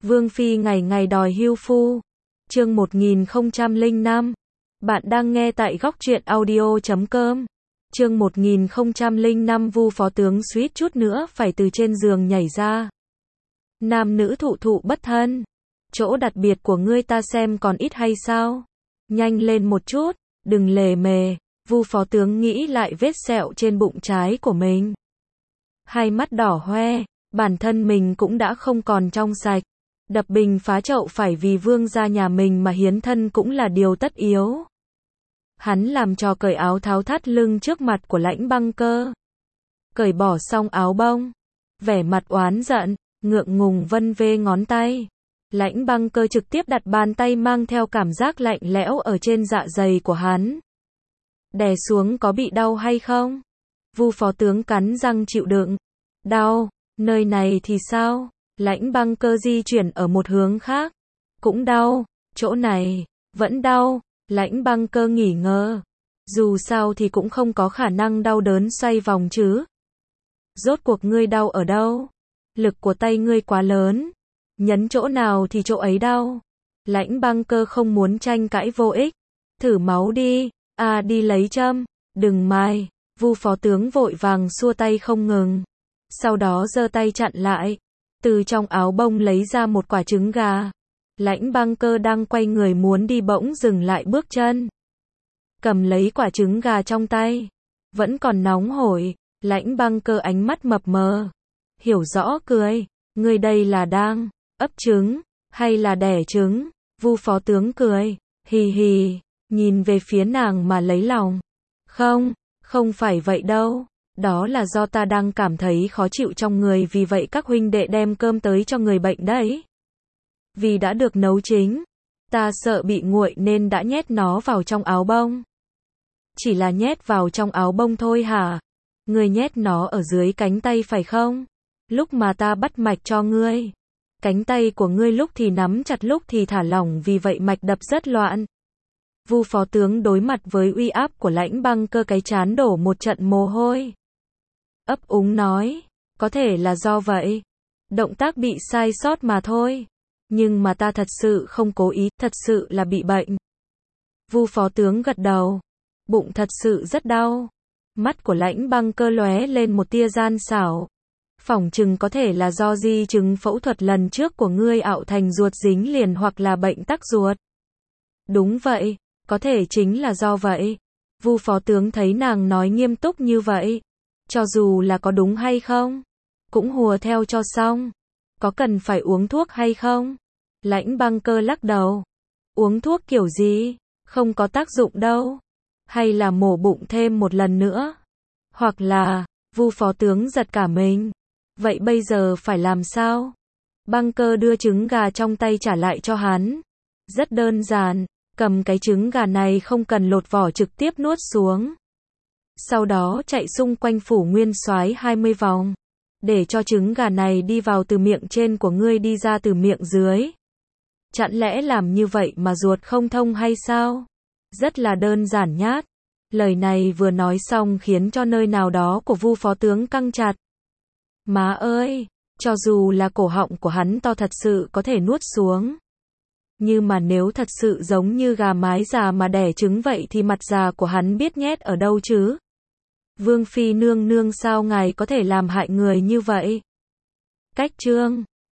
Vương Phi ngày ngày đòi hưu phu. Chương 1005. Bạn đang nghe tại góc truyện audio.com. Chương 1005 Vu phó tướng suýt chút nữa phải từ trên giường nhảy ra. Nam nữ thụ thụ bất thân. Chỗ đặc biệt của ngươi ta xem còn ít hay sao? Nhanh lên một chút, đừng lề mề. Vu phó tướng nghĩ lại vết sẹo trên bụng trái của mình. Hai mắt đỏ hoe, bản thân mình cũng đã không còn trong sạch. Đập bình phá chậu phải vì vương gia nhà mình mà hiến thân cũng là điều tất yếu. Hắn làm trò cởi áo tháo thắt lưng trước mặt của Lãnh Băng Cơ. Cởi bỏ xong áo bông, vẻ mặt oán giận, ngượng ngùng vân vê ngón tay. Lãnh Băng Cơ trực tiếp đặt bàn tay mang theo cảm giác lạnh lẽo ở trên dạ dày của hắn. Đè xuống có bị đau hay không? Vu phó tướng cắn răng chịu đựng. Đau, nơi này thì sao? Lãnh Băng Cơ di chuyển ở một hướng khác. Cũng đau, chỗ này, vẫn đau. Lãnh Băng Cơ nghỉ ngơi. Dù sao thì cũng không có khả năng đau đớn xoay vòng chứ. Rốt cuộc ngươi đau ở đâu? Lực của tay ngươi quá lớn. Nhấn chỗ nào thì chỗ ấy đau. Lãnh Băng Cơ không muốn tranh cãi vô ích. Thử máu đi. À đi lấy châm. Đừng mai. Vu phó tướng vội vàng xua tay không ngừng. Sau đó giơ tay chặn lại. Từ trong áo bông lấy ra một quả trứng gà. Lãnh Băng Cơ đang quay người muốn đi bỗng dừng lại bước chân. Cầm lấy quả trứng gà trong tay. Vẫn còn nóng hổi. Lãnh Băng Cơ ánh mắt mập mờ. Hiểu rõ cười. Ngươi đây là đang ấp trứng hay là đẻ trứng? Vu phó tướng cười. Hì hì. Nhìn về phía nàng mà lấy lòng. Không phải vậy đâu. Đó là do ta đang cảm thấy khó chịu trong người, vì vậy các huynh đệ đem cơm tới cho người bệnh đấy. Vì đã được nấu chín, ta sợ bị nguội nên đã nhét nó vào trong áo bông. Chỉ là nhét vào trong áo bông thôi hả? Ngươi nhét nó ở dưới cánh tay phải không? Lúc mà ta bắt mạch cho ngươi, cánh tay của ngươi lúc thì nắm chặt lúc thì thả lỏng, vì vậy mạch đập rất loạn. Vu phó tướng đối mặt với uy áp của Lãnh Băng Cơ cái trán đổ một trận mồ hôi. Ấp úng nói, có thể là do vậy. Động tác bị sai sót mà thôi. Nhưng mà ta thật sự không cố ý, thật sự là bị bệnh. Vu phó tướng gật đầu. Bụng thật sự rất đau. Mắt của Lãnh Băng Cơ lóe lên một tia gian xảo. Phỏng chừng có thể là do di chứng phẫu thuật lần trước của ngươi ạo thành ruột dính liền hoặc là bệnh tắc ruột. Đúng vậy, có thể chính là do vậy. Vu phó tướng thấy nàng nói nghiêm túc như vậy. Cho dù là có đúng hay không, cũng hùa theo cho xong. Có cần phải uống thuốc hay không? Lãnh Băng Cơ lắc đầu. Uống thuốc kiểu gì? Không có tác dụng đâu. Hay là mổ bụng thêm một lần nữa? Hoặc là, Vu phó tướng giật cả mình. Vậy bây giờ phải làm sao? Băng Cơ đưa trứng gà trong tay trả lại cho hắn. Rất đơn giản, cầm cái trứng gà này không cần lột vỏ trực tiếp nuốt xuống. Sau đó chạy xung quanh phủ nguyên soái 20 vòng. Để cho trứng gà này đi vào từ miệng trên của ngươi đi ra từ miệng dưới. Chẳng lẽ làm như vậy mà ruột không thông hay sao? Rất là đơn giản nhát. Lời này vừa nói xong khiến cho nơi nào đó của Vu phó tướng căng chặt. Má ơi, cho dù là cổ họng của hắn to thật sự có thể nuốt xuống. Nhưng mà nếu thật sự giống như gà mái già mà đẻ trứng vậy thì mặt già của hắn biết nhét ở đâu chứ? Vương Phi nương nương sao ngài có thể làm hại người như vậy? Cách chương